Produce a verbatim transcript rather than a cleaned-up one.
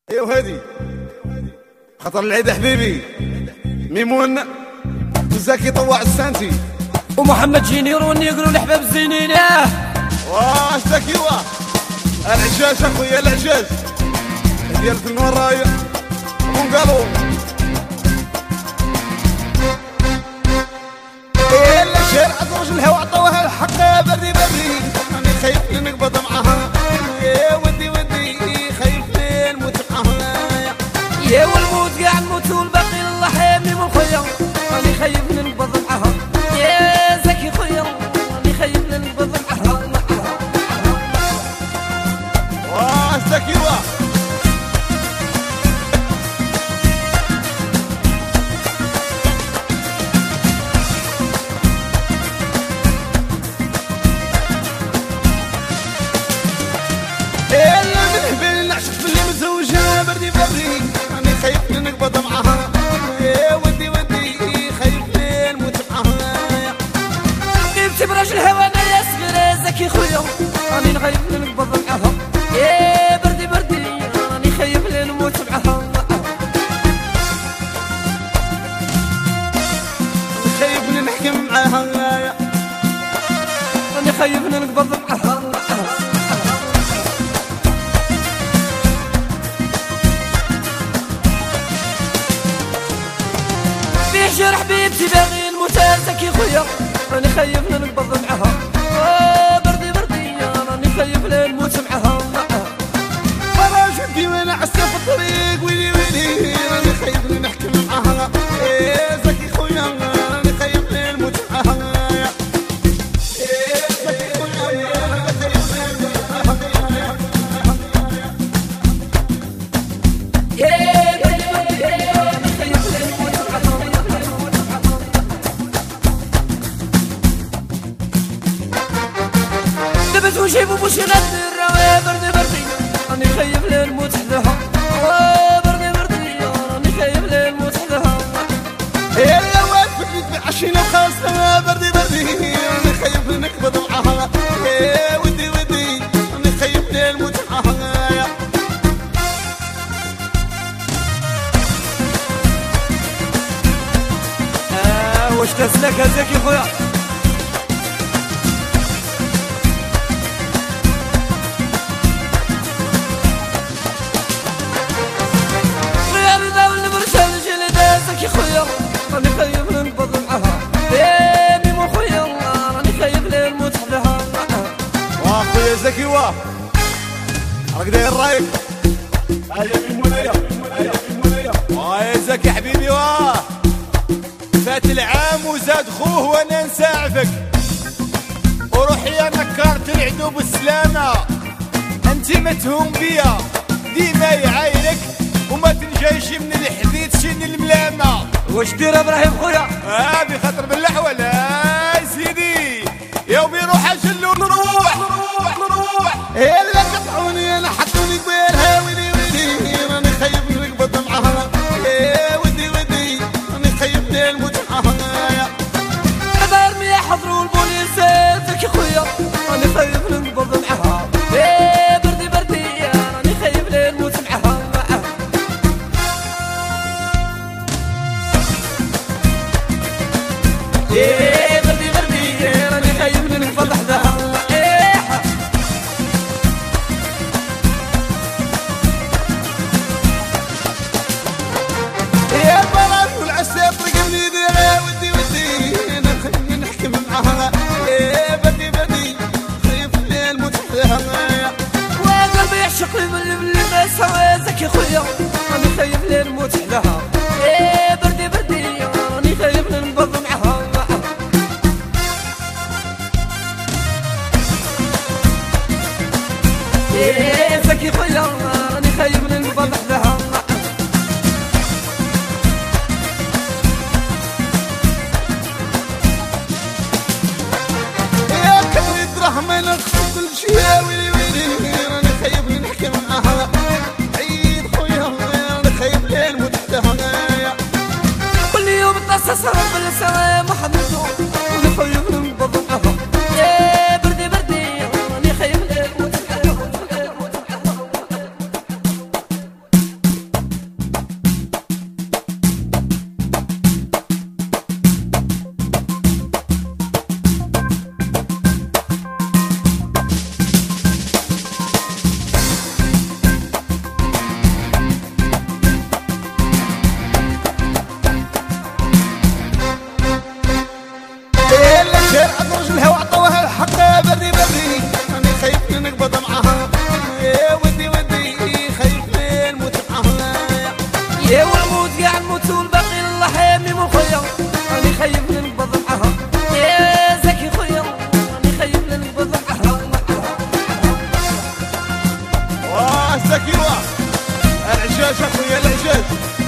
ايوا هادي خطر العيد حبيبي ميمون وزاكي طوع السانتي ومحمد جينيرون يقولوا الحباب الزينين. اه واه زاكي واه العجاج اخويا العجاج ديال النورايا ونقالوا ايه العجال عطوش الهوا عطوها الحق بري بري راني خايف نقبض معاها يا ودي ودي خايف نموت معاها يا والموت كاع نموت والباقي الله حامي من خويا راني خايف نقبض معاها يا زكي خويا راني خايف نقبض معاها واه زكي واه خايف نقبض معاها يا ودي ودي خايف نموت معاها جبت براش الهوا انا يا صغير زكي خويا راني خايف نقبض معاها يا بردي بردي راني خايف نموت معاها خايف نحكم معاها راني خايف نقبض معاها جرح حبيبتي باغي نموت زكي خويا راني خايف نقبض معاها آه بردي بردي راني خايف نموت معاها انا جدي وانا عسى في الطريق ويلي ويلي راني خايف نحكم معاها ايه زكي خويا راني خايف نموت معاها ايه زكي خويا راني خايف نموت معاها دبت وجيب وبوش يغدر بردي بردي راني خايف نموت حداها بردي بردي راني خايف نموت حداها يا واد فكرت بعشينا وخاصة بردي بردي راني خايف نقبض معاها يا ودي ودي راني خايف نموت معاها اه واش تسلك هذاك يا خويا يا خويا راني خايف نقبض معاها يا ميمو خويا راني خايف نموت حداها واه خويا زكي واه راك داير رايك هيا ميمونية هيا ميمونية واه يا زكي حبيبي واه فات العام وزاد خوه وانا نساعفك وروحي يا نكرت العدو بالسلامة انتي متهوم بيا ديما يعايرك وما تنجيش من الحديد شين الملامة واش دير ابراهيم خويا؟ اه بخاطر بالاحوال اه سيدي يا وبيروح اجلو نروح نروح نروح يا لا قطعوني انا حطوني بيرها ويلي ويلي راني خايف نقبض معاها يا ودي ودي راني خايف نموت معاها دار ميا حضروا البوليس زكي خويا راني خايف نقبض معاها يا بردي بردي راني خايف نموت معاها ايه بردي بردي راني خايف نقبض حداها يا بلد والعسى طرقني ديرها ودي ودي انا خليني نحكم معاها يا بدي بدي خايف نموت حداها وقلبي يعشق لي من اللي ما سوا زكي خويا راني خايف نموت حداها ايه بردي بردي راني خايف نقبض معاها ايه زكي خويا راني خايف نقبض حداها يا كبري دراهم انا نخسر كل شي يا ويلي ويلي راني خايف نحكي معاها عيد خويا راني خايف نموت حداها كل يوم تصص رب السلام محمد راني خايف نقبض معاها يا بردي بردي راني خايف نموت حداها زكي واه العشاش اخويا العشاش